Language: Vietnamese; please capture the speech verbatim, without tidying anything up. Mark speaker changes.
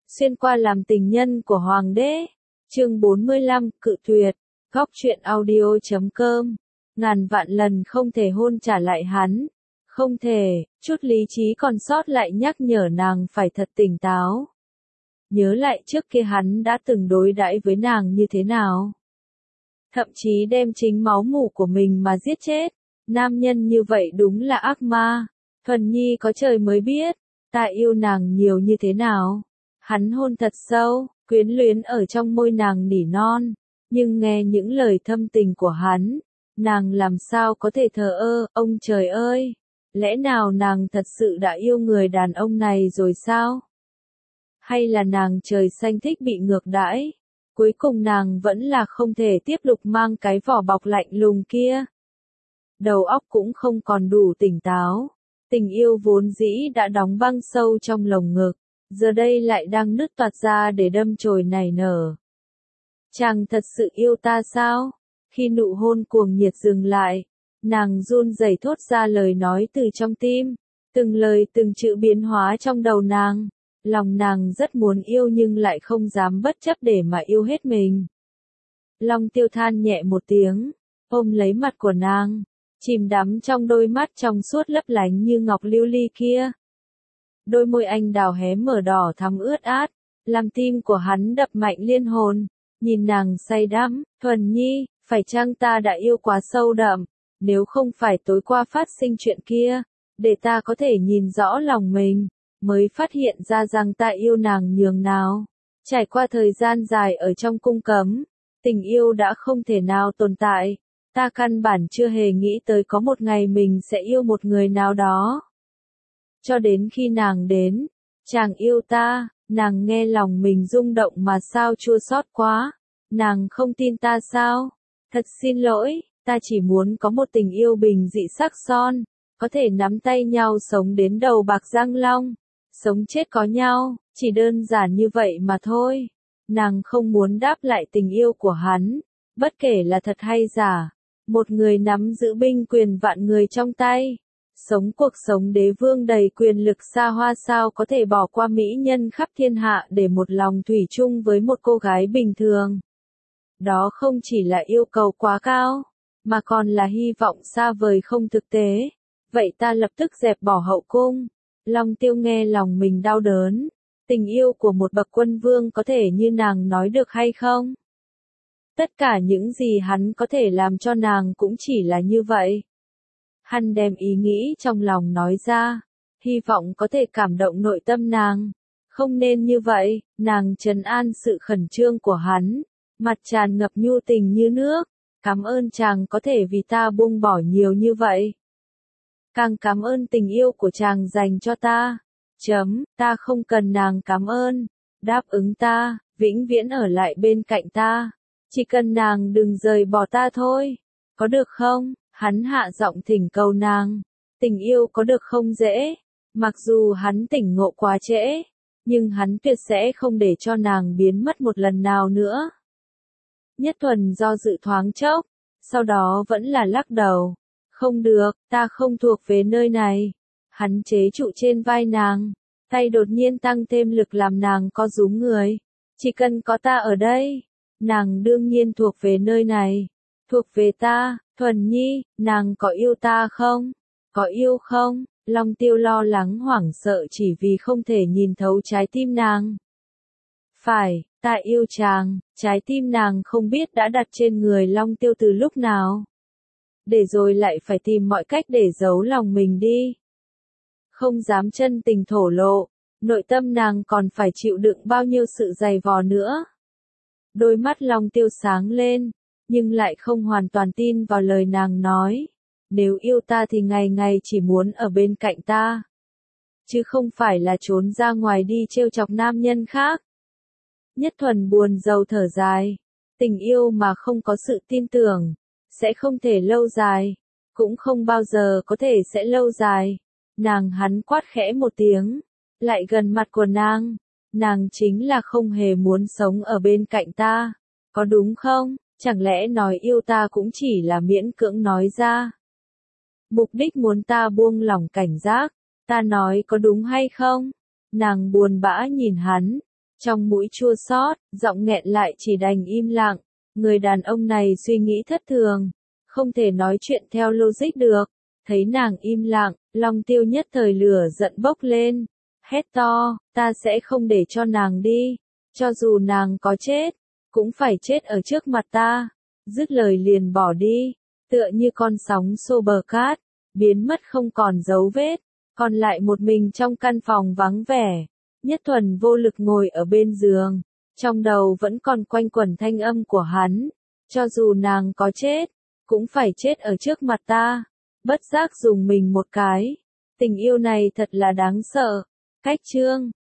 Speaker 1: xuyên qua làm tình nhân của hoàng đế. Chương bốn mươi lăm, cự tuyệt. Góc truyện audio chấm com. Ngàn vạn lần không thể hôn trả lại hắn. Không thể, chút lý trí còn sót lại nhắc nhở nàng phải thật tỉnh táo. Nhớ lại trước kia hắn đã từng đối đãi với nàng như thế nào. Thậm chí đem chính máu mủ của mình mà giết chết. Nam nhân như vậy đúng là ác ma. Thuần Nhi có trời mới biết, ta yêu nàng nhiều như thế nào. Hắn hôn thật sâu, quyến luyến ở trong môi nàng nỉ non. Nhưng nghe những lời thâm tình của hắn, nàng làm sao có thể thờ ơ, ông trời ơi. Lẽ nào nàng thật sự đã yêu người đàn ông này rồi sao? Hay là nàng trời xanh thích bị ngược đãi? Cuối cùng nàng vẫn là không thể tiếp tục mang cái vỏ bọc lạnh lùng kia. Đầu óc cũng không còn đủ tỉnh táo. Tình yêu vốn dĩ đã đóng băng sâu trong lồng ngực, giờ đây lại đang nứt toạc ra để đâm chồi nảy nở. Chàng thật sự yêu ta sao? Khi nụ hôn cuồng nhiệt dừng lại, nàng run rẩy thốt ra lời nói từ trong tim, từng lời từng chữ biến hóa trong đầu nàng. Lòng nàng rất muốn yêu nhưng lại không dám bất chấp để mà yêu hết mình. Long Tiêu than nhẹ một tiếng, ôm lấy mặt của nàng, chìm đắm trong đôi mắt trong suốt lấp lánh như ngọc lưu ly kia. Đôi môi anh đào hé mở đỏ thắm ướt át, làm tim của hắn đập mạnh liên hồn, nhìn nàng say đắm. Thuần Nhi, phải chăng ta đã yêu quá sâu đậm, nếu không phải tối qua phát sinh chuyện kia, để ta có thể nhìn rõ lòng mình, mới phát hiện ra rằng ta yêu nàng nhường nào. Trải qua thời gian dài ở trong cung cấm, tình yêu đã không thể nào tồn tại. Ta căn bản chưa hề nghĩ tới có một ngày mình sẽ yêu một người nào đó. Cho đến khi nàng đến, chàng yêu ta, nàng nghe lòng mình rung động mà sao chua xót quá. Nàng không tin ta sao? Thật xin lỗi, ta chỉ muốn có một tình yêu bình dị sắc son, có thể nắm tay nhau sống đến đầu bạc răng long, sống chết có nhau, chỉ đơn giản như vậy mà thôi. Nàng không muốn đáp lại tình yêu của hắn, bất kể là thật hay giả. Một người nắm giữ binh quyền vạn người trong tay, sống cuộc sống đế vương đầy quyền lực xa hoa sao có thể bỏ qua mỹ nhân khắp thiên hạ để một lòng thủy chung với một cô gái bình thường. Đó không chỉ là yêu cầu quá cao, mà còn là hy vọng xa vời không thực tế. Vậy ta lập tức dẹp bỏ hậu cung. Long Tiêu nghe lòng mình đau đớn. Tình yêu của một bậc quân vương có thể như nàng nói được hay không? Tất cả những gì hắn có thể làm cho nàng cũng chỉ là như vậy. Hắn đem ý nghĩ trong lòng nói ra, hy vọng có thể cảm động nội tâm nàng. Không nên như vậy, nàng trấn an sự khẩn trương của hắn, mặt tràn ngập nhu tình như nước. Cảm ơn chàng có thể vì ta buông bỏ nhiều như vậy. Càng cảm ơn tình yêu của chàng dành cho ta. Chấm, ta không cần nàng cảm ơn. Đáp ứng ta, vĩnh viễn ở lại bên cạnh ta. Chỉ cần nàng đừng rời bỏ ta thôi. Có được không? Hắn hạ giọng thỉnh cầu nàng. Tình yêu có được không dễ. Mặc dù hắn tỉnh ngộ quá trễ, nhưng hắn tuyệt sẽ không để cho nàng biến mất một lần nào nữa. Nhất Thuần do dự thoáng chốc, sau đó vẫn là lắc đầu. Không được, ta không thuộc về nơi này. Hắn chế trụ trên vai nàng, tay đột nhiên tăng thêm lực làm nàng co rúm người. Chỉ cần có ta ở đây, nàng đương nhiên thuộc về nơi này. Thuộc về ta. Thuần Nhi, nàng có yêu ta không? Có yêu không? Long Tiêu lo lắng hoảng sợ chỉ vì không thể nhìn thấu trái tim nàng. Phải, ta yêu chàng. Trái tim nàng không biết đã đặt trên người Long Tiêu từ lúc nào. Để rồi lại phải tìm mọi cách để giấu lòng mình đi. Không dám chân tình thổ lộ, nội tâm nàng còn phải chịu đựng bao nhiêu sự dày vò nữa. Đôi mắt Long Tiêu sáng lên, nhưng lại không hoàn toàn tin vào lời nàng nói. Nếu yêu ta thì ngày ngày chỉ muốn ở bên cạnh ta, chứ không phải là trốn ra ngoài đi trêu chọc nam nhân khác. Nhất Thuần buồn rầu thở dài. Tình yêu mà không có sự tin tưởng, sẽ không thể lâu dài, cũng không bao giờ có thể sẽ lâu dài. Nàng hắn quát khẽ một tiếng, lại gần mặt của nàng. Nàng chính là không hề muốn sống ở bên cạnh ta, có đúng không? Chẳng lẽ nói yêu ta cũng chỉ là miễn cưỡng nói ra? Mục đích muốn ta buông lỏng cảnh giác, ta nói có đúng hay không? Nàng buồn bã nhìn hắn, Trong mũi chua xót, giọng nghẹn lại chỉ đành im lặng. Người đàn ông này suy nghĩ thất thường, không thể nói chuyện theo logic được. Thấy nàng im lặng, Long Tiêu nhất thời lửa giận bốc lên, hét to, ta sẽ không để cho nàng đi, cho dù nàng có chết, cũng phải chết ở trước mặt ta. Dứt lời liền bỏ đi, tựa như con sóng xô bờ cát, biến mất không còn dấu vết, còn lại một mình trong căn phòng vắng vẻ. Nhất Thuần vô lực ngồi ở bên giường, trong đầu vẫn còn quanh quẩn thanh âm của hắn, cho dù nàng có chết, cũng phải chết ở trước mặt ta. Bất giác dùng mình một cái, tình yêu này thật là đáng sợ. Cách chương